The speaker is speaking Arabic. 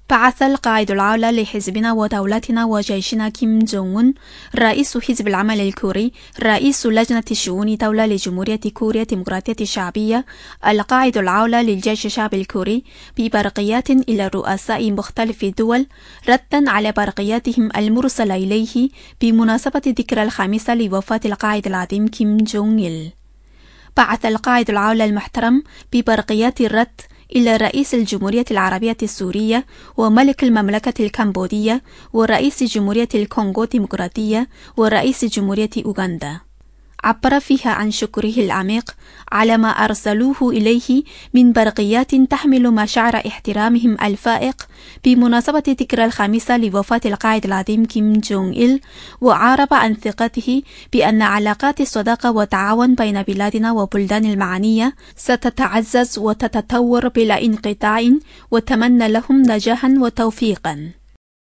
بعث القائد الأعلى لحزبنا ودولتنا وجيشنا كيم جونغ أون رئيس حزب العمل الكوري رئيس لجنة شؤون دولة لجمهورية كوريا الديمقراطية الشعبية القائد الأعلى للجيش الشعبي الكوري ببرقيات إلى رؤساء مختلف الدول ردا على برقياتهم المرسلة إليه بمناسبة ذكرى الخامسة لوفاة القائد العظيم كيم جونغ إل. بعث القائد الأعلى المحترم ببرقيات الرد إلى رئيس الجمهورية العربية السورية وملك المملكة الكمبودية ورئيس جمهورية الكونغو الديمقراطية ورئيس جمهورية أوغندا. عبر فيها عن شكره العميق على ما أرسلوه إليه من برقيات تحمل مشاعر احترامهم الفائق بمناسبة ذكرى الخامسة لوفاة القائد العظيم كيم جونغ إل، وعرب عن ثقته بأن علاقات الصداقة والتعاون بين بلادنا وبلدان المعنية ستتعزز وتتطور بلا انقطاع، وتمنى لهم نجاحا وتوفيقا.